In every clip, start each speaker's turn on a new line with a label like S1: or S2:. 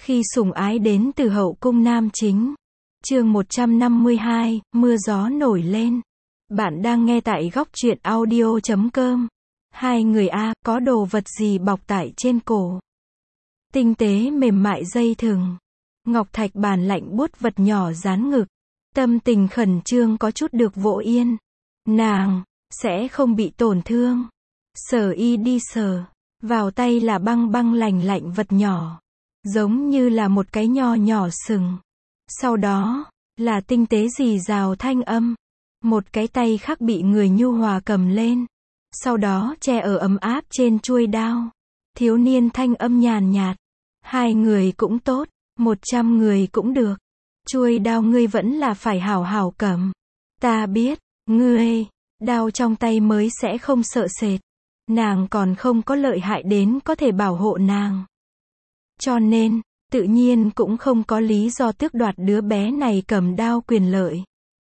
S1: Khi sủng ái đến từ hậu cung nam chính. Chương 152, mưa gió nổi lên. Bạn đang nghe tại góc truyện audio.com. Hai người A, có đồ vật gì bọc tại trên cổ. Tinh tế mềm mại dây thừng. Ngọc thạch bàn lạnh buốt vật nhỏ dán ngực. Tâm tình khẩn trương có chút được vỗ yên. Nàng, sẽ không bị tổn thương. Sở y đi sờ. Vào tay là băng băng lành lạnh vật nhỏ. Giống như là một cái nho nhỏ sừng. Sau đó, là tinh tế rì rào thanh âm. Một cái tay khác bị người nhu hòa cầm lên. Sau đó che ở ấm áp trên chuôi đao. Thiếu niên thanh âm nhàn nhạt. 2 người cũng tốt, 100 người cũng được. Chuôi đao ngươi vẫn là phải hảo hảo cầm. Ta biết, ngươi, đao trong tay mới sẽ không sợ sệt. Nàng còn không có lợi hại đến có thể bảo hộ nàng. Cho nên, tự nhiên cũng không có lý do tước đoạt đứa bé này cầm đao quyền lợi.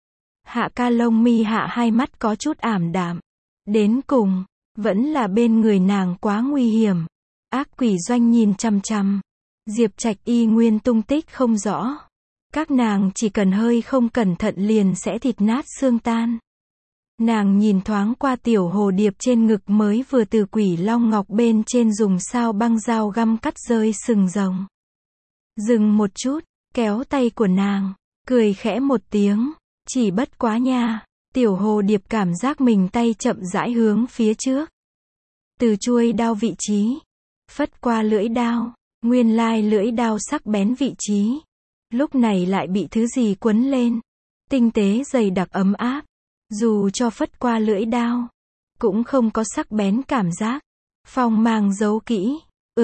S1: Hạ ca lông mi hạ hai mắt có chút ảm đạm. Đến cùng, vẫn là bên người nàng quá nguy hiểm. Ác quỷ doanh nhìn chằm chằm. Diệp Trạch y nguyên tung tích không rõ. Các nàng chỉ cần hơi không cẩn thận liền sẽ thịt nát xương tan. Nàng nhìn thoáng qua tiểu hồ điệp trên ngực mới vừa từ quỷ long ngọc bên trên dùng sao băng dao găm cắt rơi sừng rồng. Dừng một chút, kéo tay của nàng, cười khẽ một tiếng, chỉ bất quá nha. Tiểu hồ điệp cảm giác mình tay chậm rãi hướng phía trước. Từ chuôi đao vị trí, phất qua lưỡi đao, nguyên lai lưỡi đao sắc bén vị trí. Lúc này lại bị thứ gì quấn lên. Tinh tế dày đặc ấm áp. Dù cho phất qua lưỡi đao, cũng không có sắc bén cảm giác. Phong mang giấu kỹ.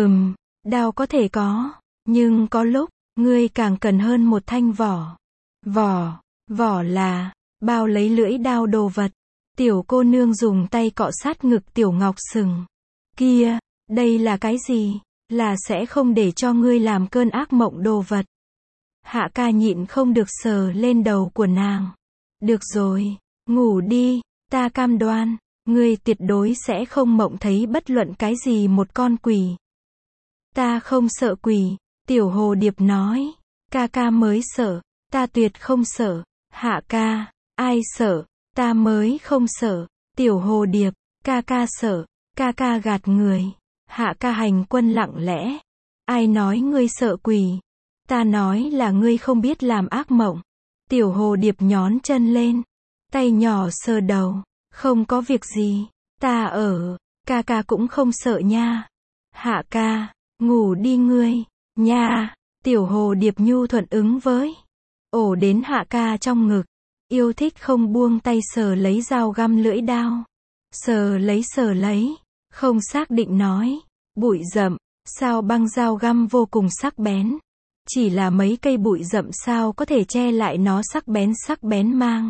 S1: Đao có thể có, nhưng có lúc, ngươi càng cần hơn một thanh vỏ. Vỏ là, bao lấy lưỡi đao đồ vật. Tiểu cô nương dùng tay cọ sát ngực tiểu ngọc sừng. Kia, đây là cái gì? Là sẽ không để cho ngươi làm cơn ác mộng đồ vật. Hạ ca nhịn không được sờ lên đầu của nàng. Được rồi, ngủ đi, ta cam đoan, ngươi tuyệt đối sẽ không mộng thấy bất luận cái gì một con quỷ. Ta không sợ quỷ, tiểu hồ điệp nói. Ca ca mới sợ, ta tuyệt không sợ. Hạ ca, ai sợ, ta mới không sợ. Tiểu hồ điệp, ca ca sợ, ca ca gạt người. Hạ ca hành quân lặng lẽ. Ai nói ngươi sợ quỷ? Ta nói là ngươi không biết làm ác mộng. Tiểu hồ điệp nhón chân lên. Tay nhỏ sờ đầu. Không có việc gì. Ta ở. Ca ca cũng không sợ nha. Hạ ca, ngủ đi ngươi. Nha. Tiểu hồ điệp nhu thuận ứng với. Ổ đến hạ ca trong ngực. Yêu thích không buông tay sờ lấy dao găm lưỡi đao. Sờ lấy. Không xác định nói. Bụi rậm. Sao băng dao găm vô cùng sắc bén. Chỉ là mấy cây bụi rậm sao có thể che lại nó sắc bén mang.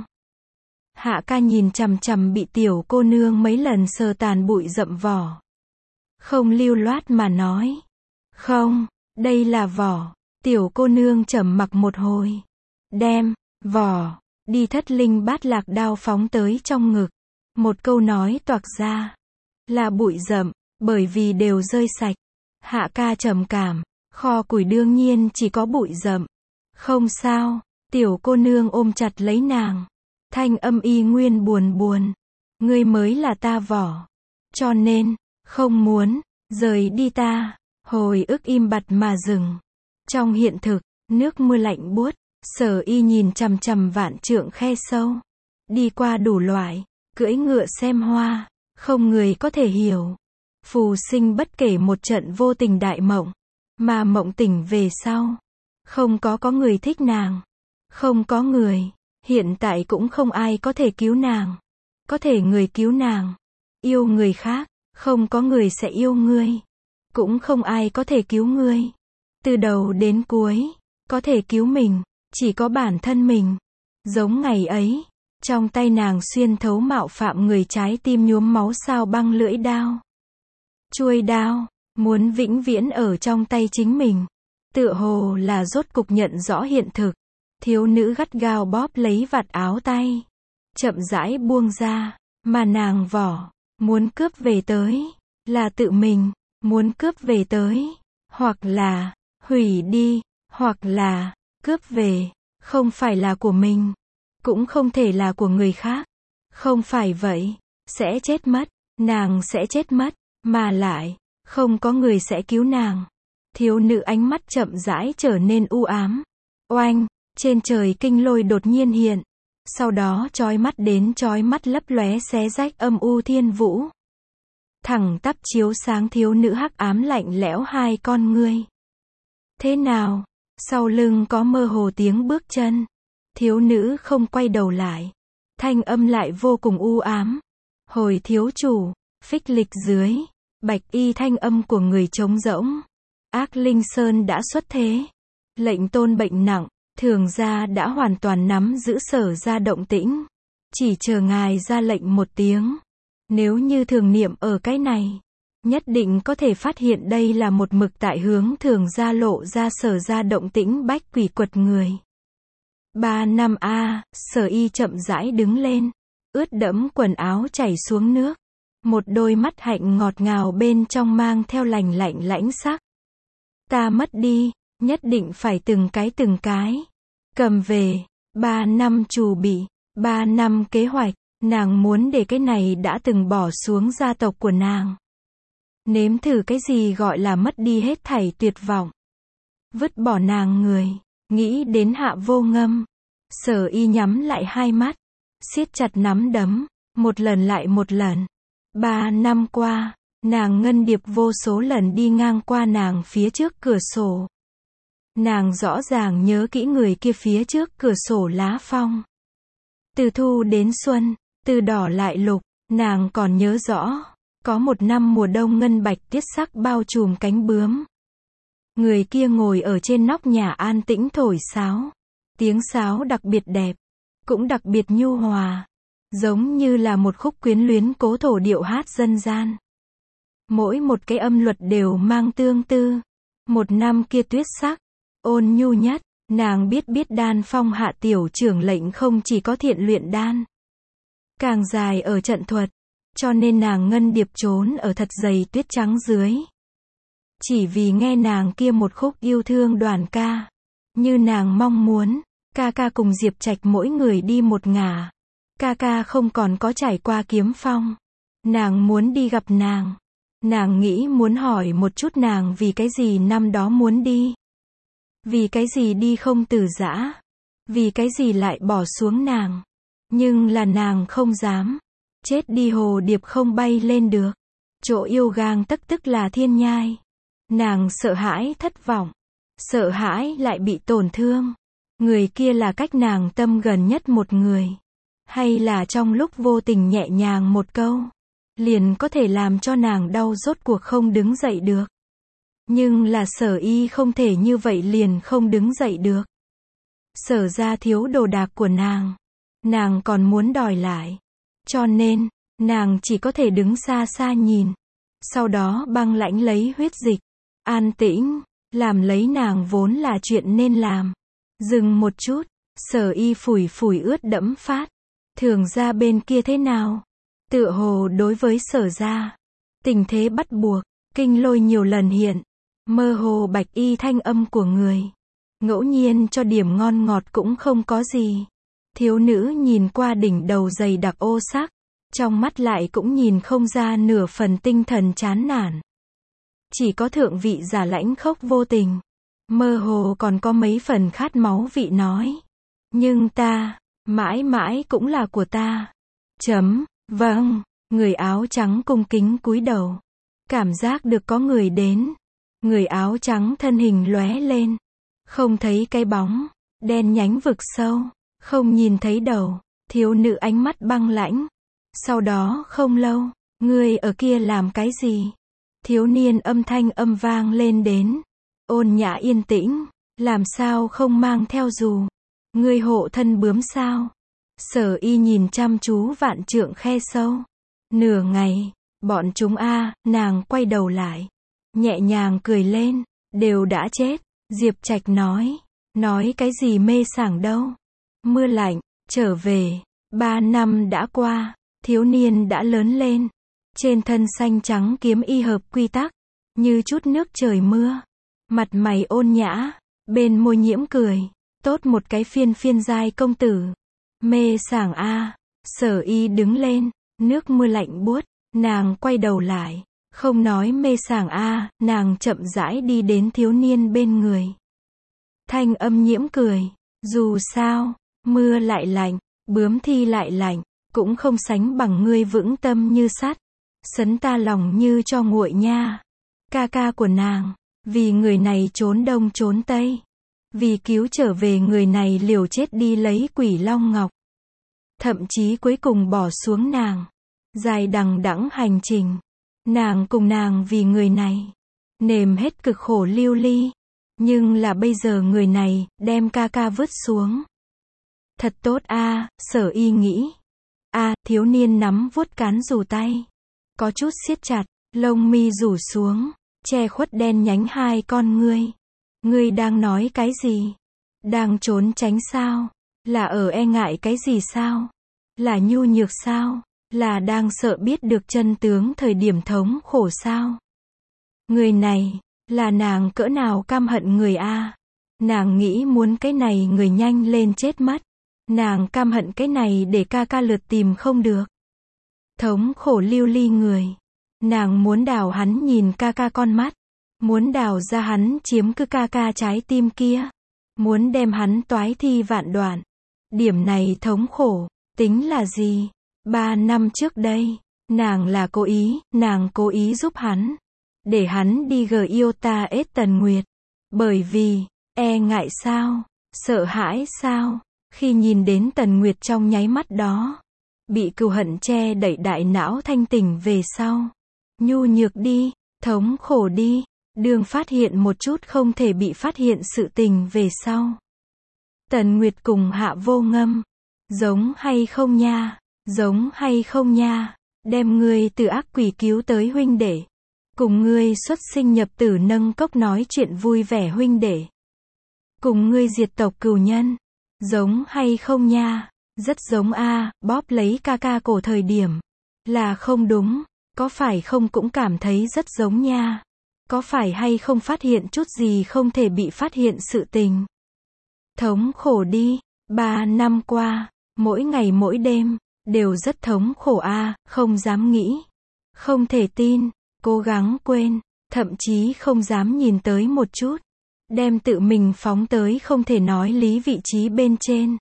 S1: Hạ ca nhìn chằm chằm bị tiểu cô nương mấy lần sờ tàn bụi rậm vỏ. Không lưu loát mà nói. Không, đây là vỏ. Tiểu cô nương trầm mặc một hồi. Đem, vỏ, đi thất linh bát lạc đao phóng tới trong ngực. Một câu nói toạc ra. Là bụi rậm, bởi vì đều rơi sạch. Hạ ca trầm cảm. Kho củi đương nhiên chỉ có bụi rậm. Không sao, tiểu cô nương ôm chặt lấy nàng. Thanh âm y nguyên buồn. Ngươi mới là ta vỏ. Cho nên, không muốn, rời đi ta. Hồi ức im bặt mà dừng. Trong hiện thực, nước mưa lạnh buốt. Sở y nhìn chằm chằm vạn trượng khe sâu. Đi qua đủ loại, cưỡi ngựa xem hoa. Không người có thể hiểu. Phù sinh bất kể một trận vô tình đại mộng. Mà mộng tỉnh về sau. Không có người thích nàng. Không có người. Hiện tại cũng không ai có thể cứu nàng. Có thể người cứu nàng. Yêu người khác. Không có người sẽ yêu ngươi. Cũng không ai có thể cứu ngươi. Từ đầu đến cuối. Có thể cứu mình. Chỉ có bản thân mình. Giống ngày ấy. Trong tay nàng xuyên thấu mạo phạm người trái tim nhuốm máu sao băng lưỡi đao. Chuôi đao. Muốn vĩnh viễn ở trong tay chính mình. Tựa hồ là rốt cục nhận rõ hiện thực. Thiếu nữ gắt gao bóp lấy vạt áo tay. Chậm rãi buông ra. Mà nàng vỏ. Muốn cướp về tới. Là tự mình. Muốn cướp về tới. Hoặc hủy đi, hoặc là cướp về, không phải là của mình, cũng không thể là của người khác. Không phải vậy, sẽ chết mất, nàng sẽ chết mất, mà lại, không có người sẽ cứu nàng. Thiếu nữ ánh mắt chậm rãi trở nên u ám. Oanh, trên trời kinh lôi đột nhiên hiện. Sau đó chói mắt đến chói mắt lấp lóe xé rách âm u thiên vũ. Thẳng tắp chiếu sáng thiếu nữ hắc ám lạnh lẽo hai con ngươi. Thế nào? Sau lưng có mơ hồ tiếng bước chân. Thiếu nữ không quay đầu lại. Thanh âm lại vô cùng u ám. Hồi thiếu chủ, phích lịch dưới. Bạch y thanh âm của người trống rỗng. Ác Linh Sơn đã xuất thế. Lệnh tôn bệnh nặng, Thường gia đã hoàn toàn nắm giữ Sở gia động tĩnh. Chỉ chờ ngài ra lệnh một tiếng. Nếu như thường niệm ở cái này, nhất định có thể phát hiện đây là một mực tại hướng Thường gia lộ ra Sở gia động tĩnh bách quỷ quật người. 3 năm a, Sở y chậm rãi đứng lên, ướt đẫm quần áo chảy xuống nước. Một đôi mắt hạnh ngọt ngào bên trong mang theo lành lạnh lãnh sắc. Ta mất đi, nhất định phải từng cái cầm về. 3 năm trù bị, 3 năm kế hoạch, nàng muốn để cái này đã từng bỏ xuống gia tộc của nàng. Nếm thử cái gì gọi là mất đi hết thảy tuyệt vọng. Vứt bỏ nàng người, nghĩ đến Hạ Vô Ngâm. Sở y nhắm lại hai mắt, siết chặt nắm đấm, một lần lại một lần. 3 năm qua, nàng Ngân Điệp vô số lần đi ngang qua nàng phía trước cửa sổ. Nàng rõ ràng nhớ kỹ người kia phía trước cửa sổ lá phong. Từ thu đến xuân, từ đỏ lại lục, nàng còn nhớ rõ. Có một năm mùa đông ngân bạch tiết sắc bao trùm cánh bướm. Người kia ngồi ở trên nóc nhà an tĩnh thổi sáo. Tiếng sáo đặc biệt đẹp, cũng đặc biệt nhu hòa. Giống như là một khúc quyến luyến cố thổ điệu hát dân gian. Mỗi một cái âm luật đều mang tương tư. Một năm kia tuyết sắc, ôn nhu nhất, nàng biết đan phong hạ tiểu trưởng lệnh không chỉ có thiện luyện đan. Càng dài ở trận thuật, cho nên nàng Ngân Điệp trốn ở thật dày tuyết trắng dưới. Chỉ vì nghe nàng kia một khúc yêu thương đoàn ca. Như nàng mong muốn, ca ca cùng Diệp Trạch mỗi người đi một ngả. Ca ca không còn có trải qua kiếm phong. Nàng muốn đi gặp nàng. Nàng nghĩ muốn hỏi một chút nàng vì cái gì năm đó muốn đi. Vì cái gì đi không từ giã. Vì cái gì lại bỏ xuống nàng. Nhưng là nàng không dám. Chết đi hồ điệp không bay lên được. Chỗ yêu gang tức là thiên nhai. Nàng sợ hãi thất vọng. Sợ hãi lại bị tổn thương. Người kia là cách nàng tâm gần nhất một người. Hay là trong lúc vô tình nhẹ nhàng một câu, liền có thể làm cho nàng đau rốt cuộc không đứng dậy được. Nhưng là Sở y không thể như vậy liền không đứng dậy được. Sở ra thiếu đồ đạc của nàng còn muốn đòi lại. Cho nên, nàng chỉ có thể đứng xa xa nhìn. Sau đó băng lãnh lấy huyết dịch, an tĩnh, làm lấy nàng vốn là chuyện nên làm. Dừng một chút, Sở y phủi phủi ướt đẫm phát. Thường ra bên kia thế nào? Tựa hồ đối với Sở ra, tình thế bắt buộc, kinh lôi nhiều lần hiện, mơ hồ bạch y thanh âm của người. Ngẫu nhiên cho điểm ngon ngọt cũng không có gì. Thiếu nữ nhìn qua đỉnh đầu dày đặc ô sắc, trong mắt lại cũng nhìn không ra nửa phần tinh thần chán nản. Chỉ có thượng vị giả lãnh khốc vô tình, mơ hồ còn có mấy phần khát máu vị nói. Nhưng ta, mãi mãi cũng là của ta. Vâng, người áo trắng cung kính cúi đầu. Cảm giác được có người đến. Người áo trắng thân hình lóe lên. Không thấy cái bóng, đen nhánh vực sâu, không nhìn thấy đầu. Thiếu nữ ánh mắt băng lãnh. Sau đó không lâu, ngươi ở kia làm cái gì? Thiếu niên âm thanh âm vang lên đến. Ôn nhã yên tĩnh, làm sao không mang theo dù? Ngươi hộ thân bướm sao? Sở y nhìn chăm chú vạn trượng khe sâu. Nửa ngày, bọn chúng nàng quay đầu lại. Nhẹ nhàng cười lên, đều đã chết. Diệp Trạch nói cái gì mê sảng đâu. Mưa lạnh, trở về, 3 năm đã qua, thiếu niên đã lớn lên. Trên thân xanh trắng kiếm y hợp quy tắc, như chút nước trời mưa. Mặt mày ôn nhã, bên môi nhiễm cười. Tốt một cái phiên phiên giai công tử. Mê sảng a. Sở Y đứng lên, nước mưa lạnh buốt, nàng quay đầu lại, không nói mê sảng a, nàng chậm rãi đi đến thiếu niên bên người. Thanh âm nhiễm cười, dù sao, mưa lại lạnh, bướm thi lại lạnh, cũng không sánh bằng ngươi vững tâm như sắt, sấn ta lòng như cho nguội nha. Ca ca của nàng, vì người này trốn đông trốn tây, vì cứu trở về người này liều chết đi lấy Quỷ Long Ngọc. Thậm chí cuối cùng bỏ xuống nàng. Dài đằng đẵng hành trình. Nàng cùng nàng vì người này. Nếm hết cực khổ lưu ly. Nhưng là bây giờ người này, đem ca ca vứt xuống. Thật tốt a, Sở Y nghĩ. Thiếu niên nắm vuốt cán dù tay. Có chút siết chặt, lông mi rủ xuống, che khuất đen nhánh hai con ngươi. Ngươi đang nói cái gì? Đang trốn tránh sao? Là ở e ngại cái gì sao? Là nhu nhược sao? Là đang sợ biết được chân tướng thời điểm thống khổ sao? Người này, là nàng cỡ nào căm hận người a. Nàng nghĩ muốn cái này người nhanh lên chết mất. Nàng căm hận cái này để ca ca lượt tìm không được. Thống khổ lưu ly người. Nàng muốn đào hắn nhìn ca ca con mắt. Muốn đào ra hắn chiếm cứ ca ca trái tim kia. Muốn đem hắn toái thi vạn đoạn. Điểm này thống khổ, tính là gì? 3 năm trước đây, nàng cố ý giúp hắn. Để hắn đi yêu ta ết Tần Nguyệt. Bởi vì, e ngại sao? Sợ hãi sao? Khi nhìn đến Tần Nguyệt trong nháy mắt đó, bị cừu hận che đậy đại não thanh tỉnh về sau. Nhu nhược đi, thống khổ đi, đường phát hiện một chút không thể bị phát hiện sự tình về sau. Tần Nguyệt cùng Hạ Vô Ngâm, giống hay không nha, giống hay không nha, đem ngươi từ ác quỷ cứu tới huynh đệ. Cùng ngươi xuất sinh nhập tử nâng cốc nói chuyện vui vẻ huynh đệ. Cùng ngươi diệt tộc cừu nhân, giống hay không nha, rất giống a, bóp lấy ca ca cổ thời điểm. Là không đúng, có phải không cũng cảm thấy rất giống nha. Có phải hay không phát hiện chút gì không thể bị phát hiện sự tình. Thống khổ đi, 3 năm qua, mỗi ngày mỗi đêm, đều rất thống khổ a, không dám nghĩ, không thể tin, cố gắng quên, thậm chí không dám nhìn tới một chút. Đem tự mình phóng tới không thể nói lý vị trí bên trên.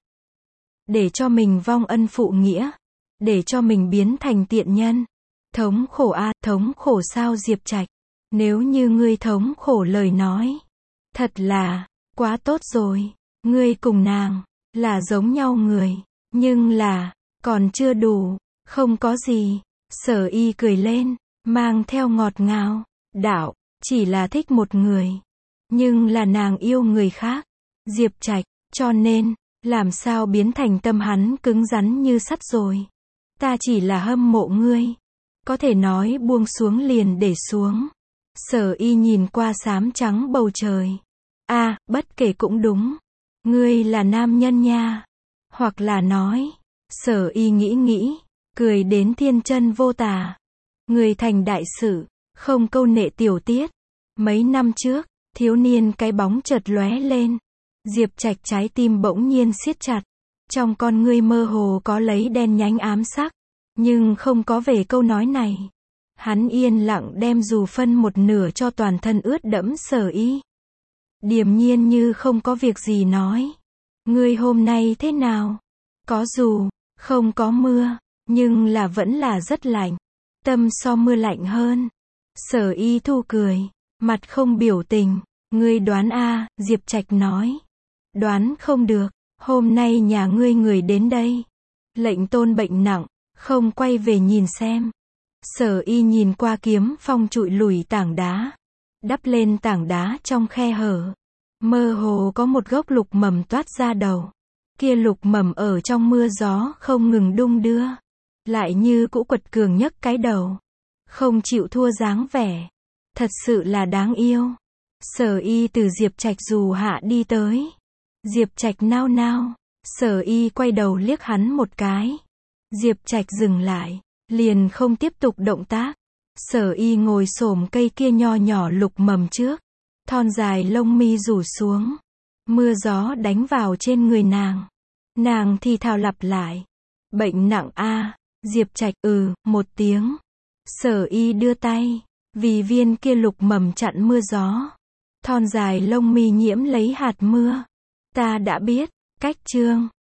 S1: Để cho mình vong ân phụ nghĩa. Để cho mình biến thành tiện nhân. Thống khổ a, thống khổ sao Diệp Trạch. Nếu như ngươi thống khổ lời nói. Thật là, quá tốt rồi. Ngươi cùng nàng, là giống nhau người. Nhưng là, còn chưa đủ, không có gì. Sở Y cười lên, mang theo ngọt ngào. Đạo, chỉ là thích một người. Nhưng là nàng yêu người khác. Diệp Trạch, cho nên, làm sao biến thành tâm hắn cứng rắn như sắt rồi. Ta chỉ là hâm mộ ngươi. Có thể nói buông xuống liền để xuống. Sở Y nhìn qua xám trắng bầu trời. Bất kể cũng đúng. Ngươi là nam nhân nha. Hoặc là nói. Sở Y nghĩ, cười đến thiên chân vô tà. Người thành đại sự, không câu nệ tiểu tiết. Mấy năm trước, thiếu niên cái bóng chợt lóe lên. Diệp Trạch trái tim bỗng nhiên siết chặt. Trong con ngươi mơ hồ có lấy đen nhánh ám sắc. Nhưng không có về câu nói này. Hắn yên lặng đem dù phân một nửa cho toàn thân ướt đẫm Sở Y. Điềm nhiên như không có việc gì nói. Ngươi hôm nay thế nào? Có dù, không có mưa, nhưng là vẫn là rất lạnh. Tâm so mưa lạnh hơn. Sở Y thu cười, mặt không biểu tình. Ngươi đoán a, Diệp Trạch nói. Đoán không được, hôm nay nhà ngươi người đến đây. Lệnh Tôn bệnh nặng, không quay về nhìn xem. Sở Y nhìn qua kiếm phong trụi lùi tảng đá. Đắp lên tảng đá trong khe hở. Mơ hồ có một gốc lục mầm toát ra đầu. Kia lục mầm ở trong mưa gió không ngừng đung đưa. Lại như cũ quật cường nhấc cái đầu. Không chịu thua dáng vẻ. Thật sự là đáng yêu. Sở Y từ Diệp Trạch dù hạ đi tới. Diệp Trạch nao nao. Sở Y quay đầu liếc hắn một cái. Diệp Trạch dừng lại. Liền không tiếp tục động tác. Sở Y ngồi xổm cây kia nho nhỏ lục mầm trước. Thon dài lông mi rủ xuống. Mưa gió đánh vào trên người nàng. Nàng thì thào lặp lại. Bệnh nặng a. Diệp Trạch một tiếng. Sở Y đưa tay. Vì viên kia lục mầm chặn mưa gió. Thon dài lông mi nhiễm lấy hạt mưa. Ta đã biết. Cách chương.